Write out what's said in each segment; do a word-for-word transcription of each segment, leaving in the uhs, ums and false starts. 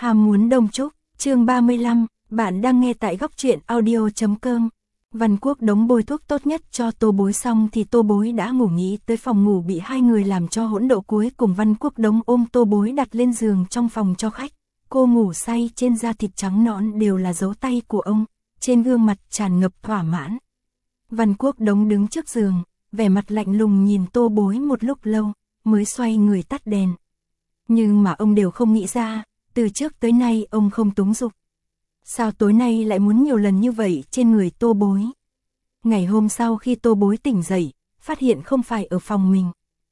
Ham muốn đông trúc, chương ba mươi lăm, bạn đang nghe tại góc truyện audio chấm com. Văn Quốc Đống bôi thuốc tốt nhất cho Tô Bối xong thì Tô Bối đã ngủ nghỉ tới phòng ngủ bị hai người làm cho hỗn độn. Cuối cùng Văn Quốc Đống ôm Tô Bối đặt lên giường trong phòng cho khách. Cô ngủ say, trên da thịt trắng nõn đều là dấu tay của ông, trên gương mặt tràn ngập thỏa mãn. Văn Quốc Đống đứng trước giường, vẻ mặt lạnh lùng nhìn Tô Bối một lúc lâu, mới xoay người tắt đèn. Nhưng mà ông đều không nghĩ ra, từ trước tới nay ông không túng dục. Sao tối nay lại muốn nhiều lần như vậy trên người Tô Bối? Ngày hôm sau khi Tô Bối tỉnh dậy, phát hiện không phải ở phòng mình.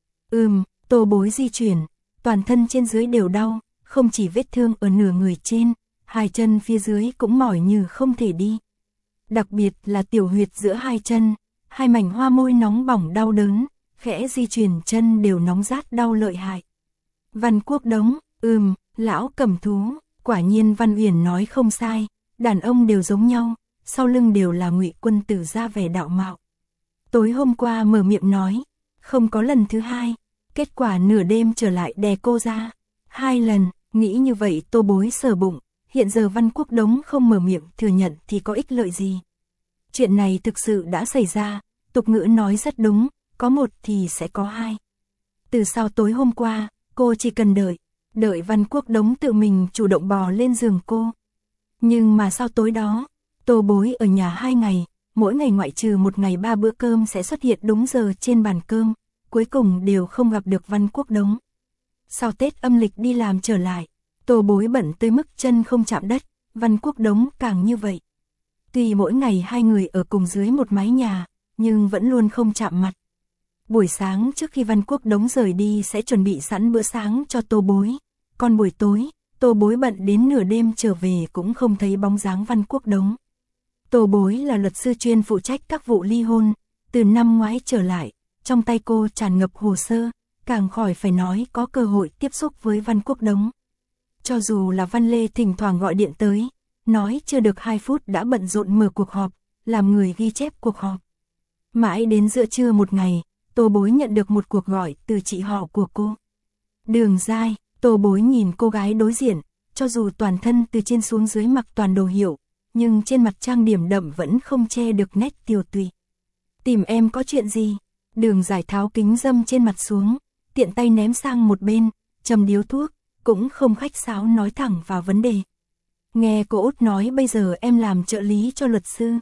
Ừm, Tô Bối di chuyển, toàn thân trên dưới đều đau, không chỉ vết thương ở nửa người trên, hai chân phía dưới cũng mỏi như không thể đi. Đặc biệt là tiểu huyệt giữa hai chân, hai mảnh hoa môi nóng bỏng đau đớn, khẽ di chuyển chân đều nóng rát đau lợi hại. Văn Quốc Đống, ừm, lão cầm thú, quả nhiên Văn Uyển nói không sai, đàn ông đều giống nhau, sau lưng đều là Ngụy Quân Tử ra vẻ đạo mạo. Tối hôm qua mở miệng nói, không có lần thứ hai, kết quả nửa đêm trở lại đè cô ra. Hai lần, nghĩ như vậy Tô Bối sờ bụng, hiện giờ Văn Quốc Đống không mở miệng thừa nhận thì có ích lợi gì. Chuyện này thực sự đã xảy ra, tục ngữ nói rất đúng, có một thì sẽ có hai. Từ sau tối hôm qua, cô chỉ cần đợi, đợi Văn Quốc Đống tự mình chủ động bò lên giường cô. Nhưng mà sau tối đó, Tô Bối ở nhà hai ngày, mỗi ngày ngoại trừ một ngày ba bữa cơm sẽ xuất hiện đúng giờ trên bàn cơm, cuối cùng đều không gặp được Văn Quốc Đống. Sau Tết âm lịch đi làm trở lại, Tô Bối bận tới mức chân không chạm đất, Văn Quốc Đống càng như vậy. Tuy mỗi ngày hai người ở cùng dưới một mái nhà, nhưng vẫn luôn không chạm mặt. Buổi sáng trước khi Văn Quốc Đống rời đi sẽ chuẩn bị sẵn bữa sáng cho Tô Bối. Còn buổi tối, Tô Bối bận đến nửa đêm trở về cũng không thấy bóng dáng Văn Quốc Đống. Tô Bối là luật sư chuyên phụ trách các vụ ly hôn, từ năm ngoái trở lại, trong tay cô tràn ngập hồ sơ, càng khỏi phải nói có cơ hội tiếp xúc với Văn Quốc Đống. Cho dù là Văn Lê thỉnh thoảng gọi điện tới, nói chưa được hai phút đã bận rộn mở cuộc họp, làm người ghi chép cuộc họp. Mãi đến giữa trưa một ngày, Tô Bối nhận được một cuộc gọi từ chị họ của cô. Đường Giai. Tô Bối nhìn cô gái đối diện, cho dù toàn thân từ trên xuống dưới mặc toàn đồ hiệu, nhưng trên mặt trang điểm đậm vẫn không che được nét tiều tụy. Tìm em có chuyện gì? Đường Giải tháo kính dâm trên mặt xuống, tiện tay ném sang một bên, châm điếu thuốc, cũng không khách sáo nói thẳng vào vấn đề. Nghe cô Út nói bây giờ em làm trợ lý cho luật sư.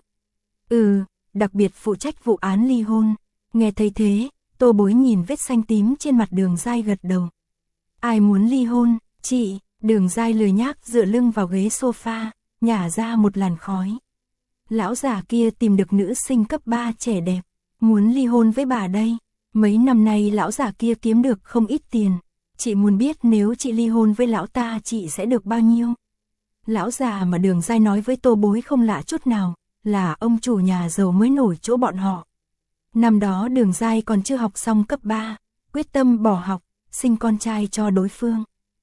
Ừ, đặc biệt phụ trách vụ án ly hôn. Nghe thấy thế, Tô Bối nhìn vết xanh tím trên mặt Đường Giai gật đầu. Ai muốn ly hôn, chị? Đường Giai lười nhác dựa lưng vào ghế sofa, nhả ra một làn khói. Lão già kia tìm được nữ sinh cấp ba trẻ đẹp, muốn ly hôn với bà đây. Mấy năm nay lão già kia kiếm được không ít tiền, chị muốn biết nếu chị ly hôn với lão ta chị sẽ được bao nhiêu? Lão già mà Đường Giai nói với Tô Bối không lạ chút nào, là ông chủ nhà giàu mới nổi chỗ bọn họ. Năm đó Đường Giai còn chưa học xong cấp ba, quyết tâm bỏ học, sinh con trai cho đối phương.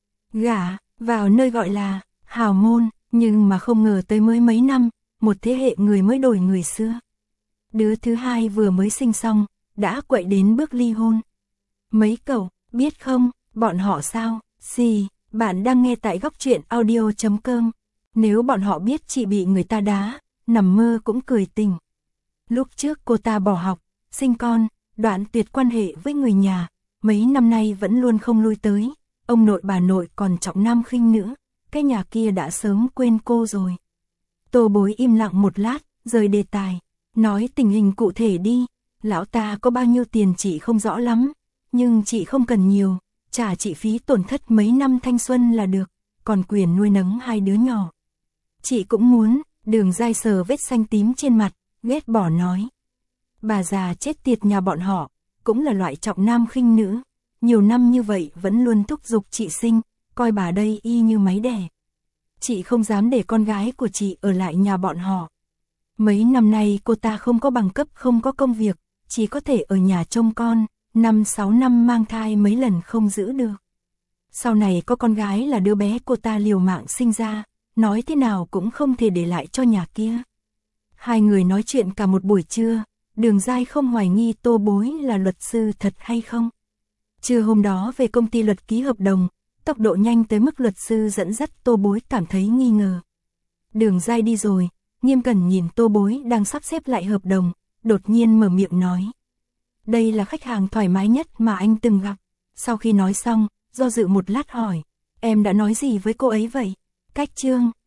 Gả vào nơi gọi là hào môn, nhưng mà không ngờ tới mới mấy năm, một thế hệ người mới đổi người xưa. Đứa thứ hai vừa mới sinh xong, đã quậy đến bước ly hôn. Mấy cậu, biết không, bọn họ sao? Gì, bạn đang nghe tại góc truyện audio chấm com. Nếu bọn họ biết chị bị người ta đá, nằm mơ cũng cười tỉnh. Lúc trước cô ta bỏ học, sinh con, đoạn tuyệt quan hệ với người nhà, mấy năm nay vẫn luôn không lui tới. Ông nội bà nội còn trọng nam khinh nữ, cái nhà kia đã sớm quên cô rồi. Tô Bối im lặng một lát, rời đề tài, nói tình hình cụ thể đi. Lão ta có bao nhiêu tiền chị không rõ lắm, nhưng chị không cần nhiều, trả chị phí tổn thất mấy năm thanh xuân là được, còn quyền nuôi nấng hai đứa nhỏ. Chị cũng muốn. Đường Giai sờ vết xanh tím trên mặt, ghét bỏ nói. Bà già chết tiệt nhà bọn họ, cũng là loại trọng nam khinh nữ, nhiều năm như vậy vẫn luôn thúc giục chị sinh, coi bà đây y như máy đẻ. Chị không dám để con gái của chị ở lại nhà bọn họ. Mấy năm nay cô ta không có bằng cấp, không có công việc, chỉ có thể ở nhà trông con, năm sáu năm mang thai mấy lần không giữ được. Sau này có con gái là đứa bé cô ta liều mạng sinh ra, nói thế nào cũng không thể để lại cho nhà kia. Hai người nói chuyện cả một buổi trưa, Đường Giai không hoài nghi Tô Bối là luật sư thật hay không. Trưa hôm đó về công ty luật ký hợp đồng, Tốc độ nhanh tới mức luật sư dẫn dắt Tô Bối cảm thấy nghi ngờ. Đường dai đi rồi, Nghiêm Cẩn nhìn Tô Bối đang sắp xếp lại hợp đồng, đột nhiên mở miệng nói. Đây là khách hàng thoải mái nhất mà anh từng gặp. Sau khi nói xong, do dự một lát hỏi, em đã nói gì với cô ấy vậy? Cách chương